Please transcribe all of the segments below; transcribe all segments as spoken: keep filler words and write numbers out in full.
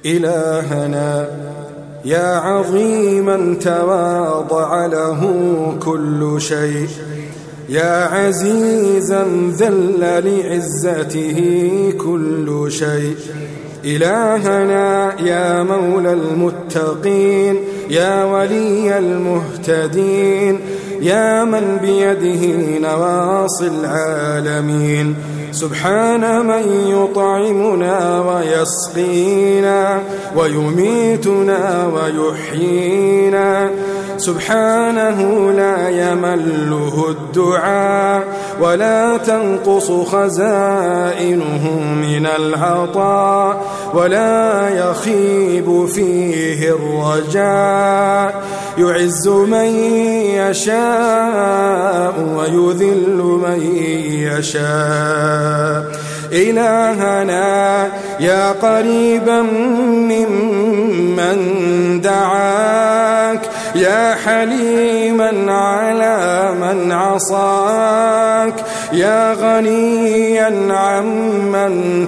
إلهنا يا عظيما تواضع له كل شيء، يا عزيزا ذل لعزته كل شيء. إلهنا يا مولى المتقين، يا ولي المهتدين، يا من بيده نواصي العالمين. سبحان من يطعمنا ويسقينا ويميتنا ويحيينا، سبحانه لا يمله الدعاء ولا تنقص خزائنه من العطاء ولا يخيب فيه الرجاء. يعز من يشاء ويذل من يشاء. إلهنا يا قريبا ممن دعاك، يا حليما على من عصاك، يا غنيا عمن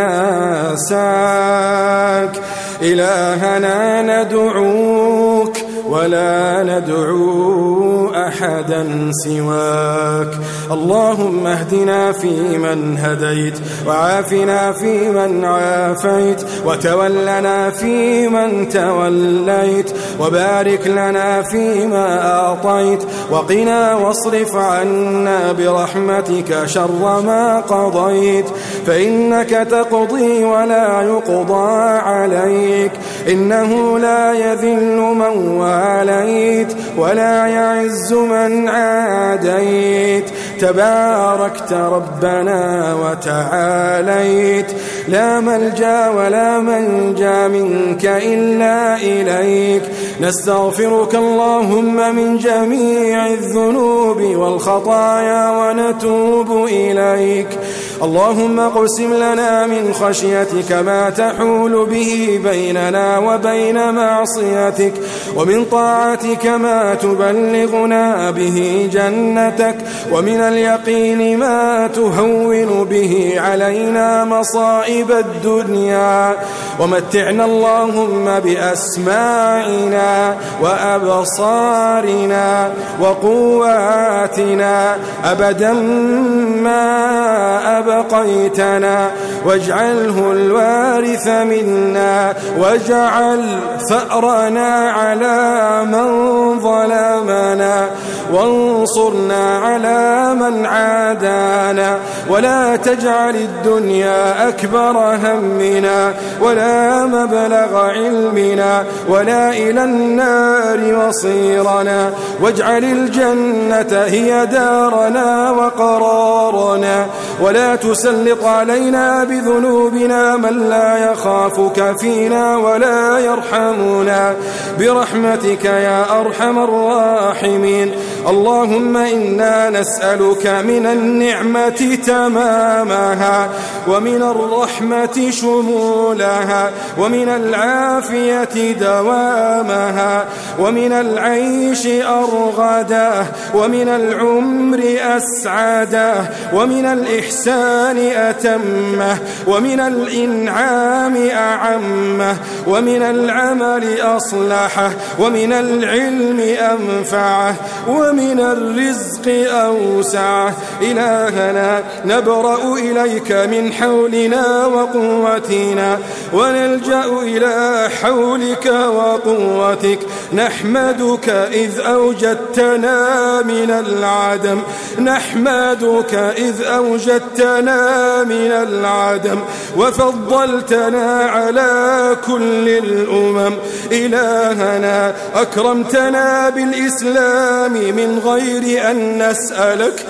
تناساك. إلهنا ندعوك ولا ندعو أحدا سواك. اللهم اهدنا فيمن هديت، وعافنا فيمن عافيت، وتولنا فيمن توليت، وبارك لنا فيما أعطيت، وقنا واصرف عنا برحمتك شر ما قضيت، فإنك تقضي ولا يقضى عليك، إنه لا يذل من واليت ولا يعز من عاديت. تباركت ربنا وتعاليت، لا ملجأ ولا منجا منك إلا إليك. نستغفرك اللهم من جميع الذنوب والخطايا ونتوب إليك. اللهم اقسم لنا من خشيتك ما تحول به بيننا وبين معصيتك، ومن طاعتك ما تبلغنا به جنتك، ومن اليقين ما تهون به علينا مصائب الدنيا. ومتعنا اللهم بأسماعنا وأبصارنا وقواتنا أبدا ما أبقيتنا، واجعله الوارث منا، واجعل ثأرنا على من ظلمنا، وانصرنا على من عادانا، ولا تجعل الدنيا أكبر همنا ولا مبلغ علمنا ولا إلى النار مصيرنا، واجعل الجنة هي دارنا وقرارنا، ولا تسلط علينا بذنوبنا من لا يخافك فينا ولا يرحمنا، برحمتك يا أرحم الراحمين. اللهم إنا نسألك من النعمة تمامها، ومن الرحمة شمولها، ومن العافية دوامها، ومن العيش أرغده، ومن العمر أسعده، ومن الإحسان أتمه، ومن الإنعام أعمه، ومن العمل أصلحه، ومن العلم أنفعه، ومن الرزق أوسعه. إلهنا نبرأ إليك من حولنا وقوتنا، ونلجأ إلى حولك وقوتك. نحمدك إذ أوجدتنا من العدم، نحمدك إذ أوجدتنا من العدم وفضلتنا على كل الأمم. إلهنا أكرمتنا بالإسلام من غير أن نسألك،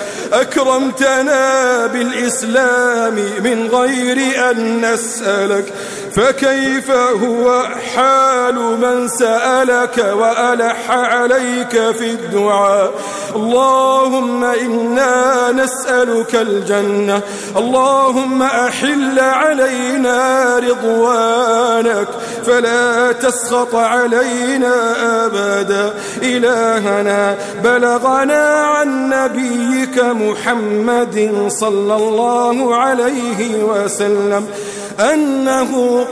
أكرمتنا بالإسلام من غير أن نسألك، فكيف هو حال من سألك وألح عليك في الدعاء؟ اللهم إنا نسألك الجنة، اللهم أحل علينا رضوانك فلا تسخط علينا أبدا. إلهنا بلغنا عن نبيك محمد صلى الله عليه وسلم أنه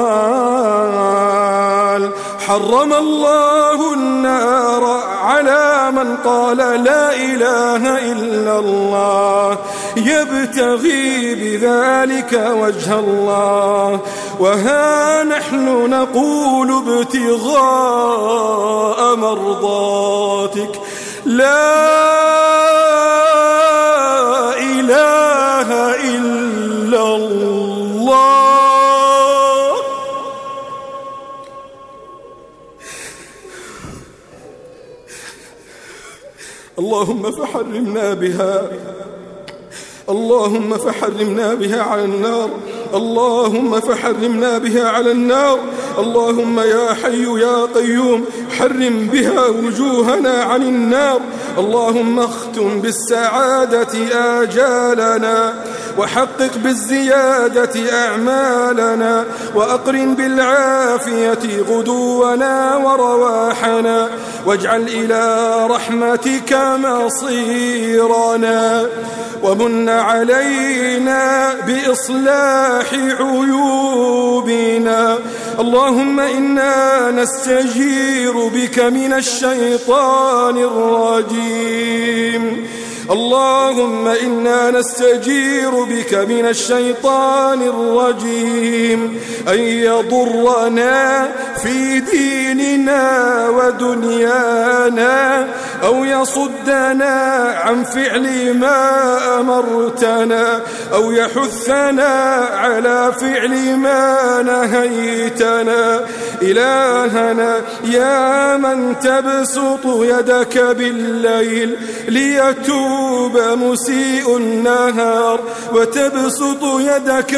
قال حرم الله النار على من قال لا إله إلا الله يبتغي بذلك وجه الله. وها نحن نقول ابتغاء مرضاتك لا إله إلا الله. اللهم فحرمنا بها اللهم فحرمنا بها على النار اللهم فحرمنا بها على النار. اللهم يا حي يا قيوم حرم بها وجوهنا عن النار. اللهم اختم بالسعادة آجالنا وحقق بالزيادة أعمالنا وأقرن بالعافية غدونا ورواحنا واجعل إلى رحمتك مصيرنا ومن علينا بإصلاح عيوبنا. اللهم إنا نستجير بك من الشيطان الرجيم اللهم إنا نستجير بك من الشيطان الرجيم أن يضرنا في ديننا ودنيانا أو يصدنا عن فعل ما أمرتنا أو يحثنا على فعل ما نهيتنا. إلهنا يا من تبسط يدك بالليل ليتوب مسيء النهار وتبسط يدك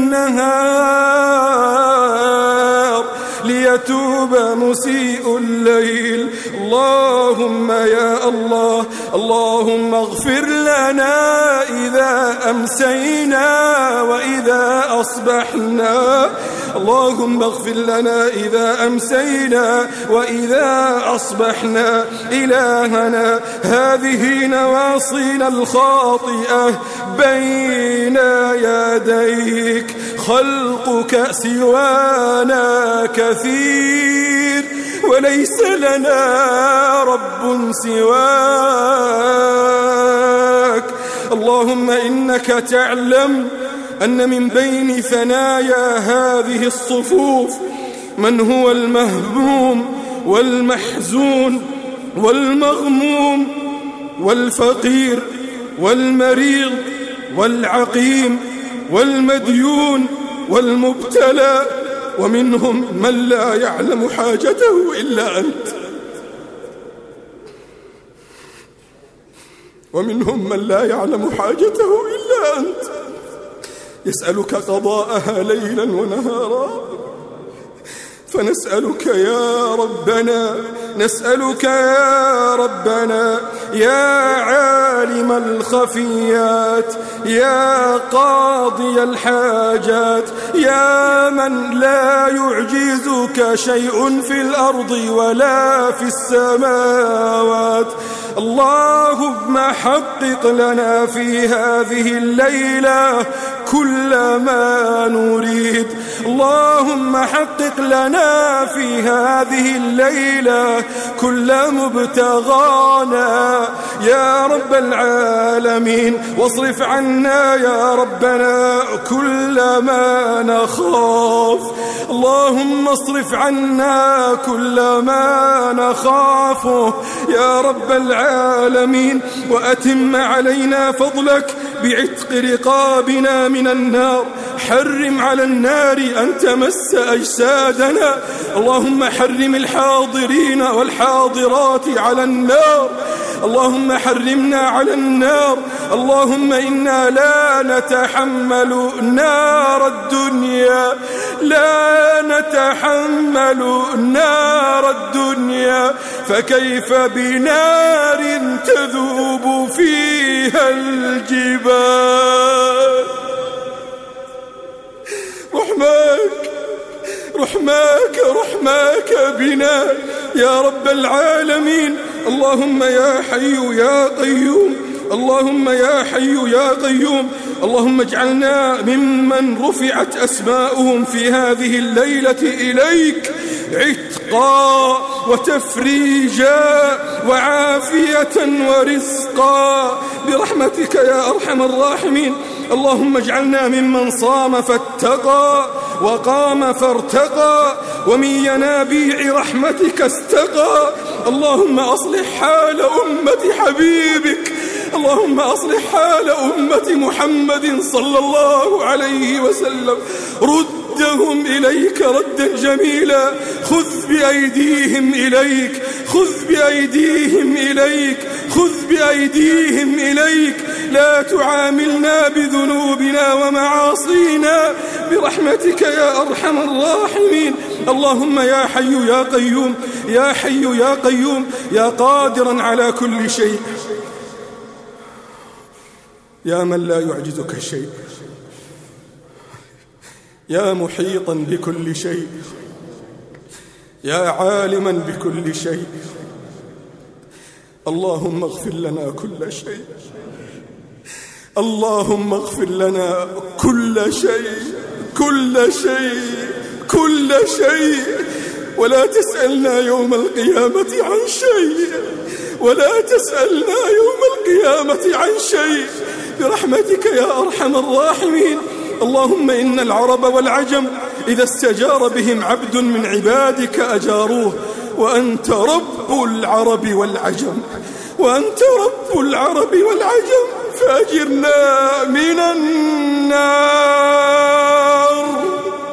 بالنهار ليتوب مسيء الليل. اللهم يا الله اللهم اغفر لنا إذا أمسينا وإذا أصبحنا اللهم اغفر لنا إذا أمسينا وإذا أصبحنا. إلهنا هذه نواصينا الخاطئة بين يديك خلقك سوانا كثير وليس لنا رب سواك. اللهم إنك تعلم أن من بين ثنايا هذه الصفوف من هو المهموم والمحزون والمغموم والفقير والمريض والعقيم والمديون والمبتلى ومنهم من لا يعلم حاجته إلا أنت ومنهم من لا يعلم حاجته إلا أنت يسألك قضاءها ليلا ونهارا. فنسألك يا ربنا نسألك يا ربنا يا عالم الخفيات يا قاضي الحاجات يا من لا يعجزك شيء في الأرض ولا في السماوات. اللهم حقق لنا في هذه الليلة كل ما نريد. اللهم حقق لنا في هذه الليلة كل مبتغانا يا رب العالمين. واصرف عنا يا ربنا كل ما نخاف. اللهم اصرف عنا كل ما نخافه يا رب العالمين وأتم علينا فضلك بعتق رقابنا من النار. حرم على النار أن تمس أجسادنا. اللهم حرم الحاضرين والحاضرات على النار. اللهم حرمنا على النار. اللهم إنا لا نتحمل نار الدنيا لا نتحمل نار الدنيا فكيف بنار تذوب فيها الجبال. رحماك رحماك رحماك بنا يا رب العالمين. اللهم يا حي يا قيوم اللهم يا حي يا قيوم اللهم اجعلنا ممن رفعت أسماؤهم في هذه الليلة إليك عتقا وتفريجا وعافية ورزقا برحمتك يا أرحم الراحمين. اللهم اجعلنا ممن صام فاتقى وقام فارتقى ومن ينابيع رحمتك استقى. اللهم أصلح حال أمة حبيبك، اللهم أصلح حال أمة محمد صلى الله عليه وسلم، ردهم إليك ردا جميلا، خذ بأيديهم إليك، خذ بأيديهم إليك، خذ بأيديهم إليك، لا تعاملنا بذنوبنا ومعاصينا برحمتك يا أرحم الراحمين. اللهم يا حي يا قيوم، يا حي يا قيوم، يا قادرا على كل شيء، يا من لا يعجزك شيء، يا محيطا بكل شيء، يا عالما بكل شيء، اللهم اغفر لنا كل شيء، اللهم اغفر لنا كل شيء، كل شيء، كل شيء، ولا تسألنا يوم القيامة عن شيء، ولا تسألنا يوم القيامة عن شيء برحمتك يا أرحم الراحمين. اللهم إن العرب والعجم إذا استجار بهم عبد من عبادك أجاروه، وأنت رب العرب والعجم، وأنت رب العرب والعجم، فأجرنا من النار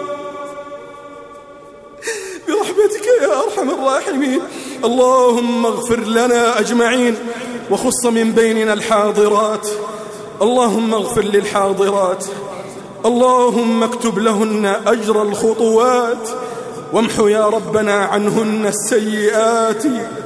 برحمتك يا أرحم الراحمين. اللهم اغفر لنا أجمعين، وخص من بيننا الحاضرات، اللهم اغفر للحاضرات، اللهم اكتب لهن أجر الخطوات، وامحو يا ربنا عنهن السيئات.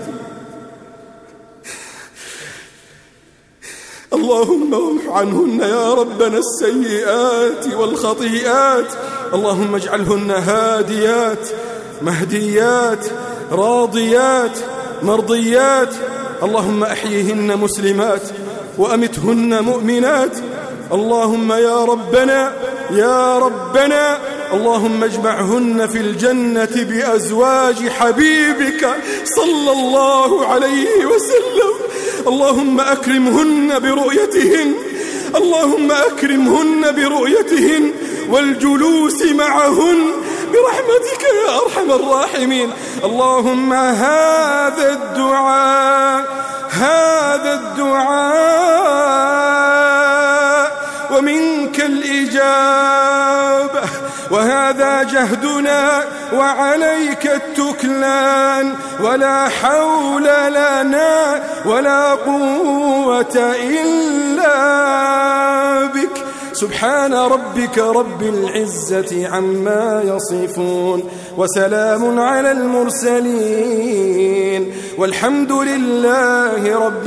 اللهم امحو عنهن يا ربنا السيئات والخطيئات. اللهم اجعلهن هاديات مهديات راضيات مرضيات. اللهم أحييهن مسلمات وأمتهن مؤمنات. اللهم يا ربنا يا ربنا اللهم اجمعهن في الجنة بأزواج حبيبك صلى الله عليه وسلم. اللهم أكرمهن برؤيتهن، اللهم أكرمهن برؤيتهن والجلوس معهن برحمتك يا أرحم الراحمين. اللهم هذا الدعاء هذا الدعاء ومنك الإجابة، وهذا جهدنا وعليك التكلان، ولا حول لنا ولا قوة إلا بك. سبحان ربك رب العزة عما يصفون، وسلام على المرسلين، والحمد لله رب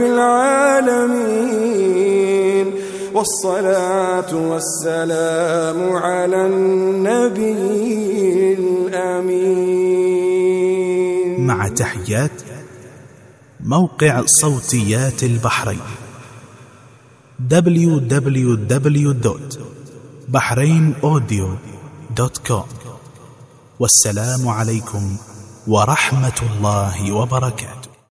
العالمين، والصلاة والسلام على النبي الأمين. مع تحيات موقع صوتيات البحرين دبليو دبليو دبليو دوت بحرين أوديو دوت كوم. والسلام عليكم ورحمة الله وبركاته.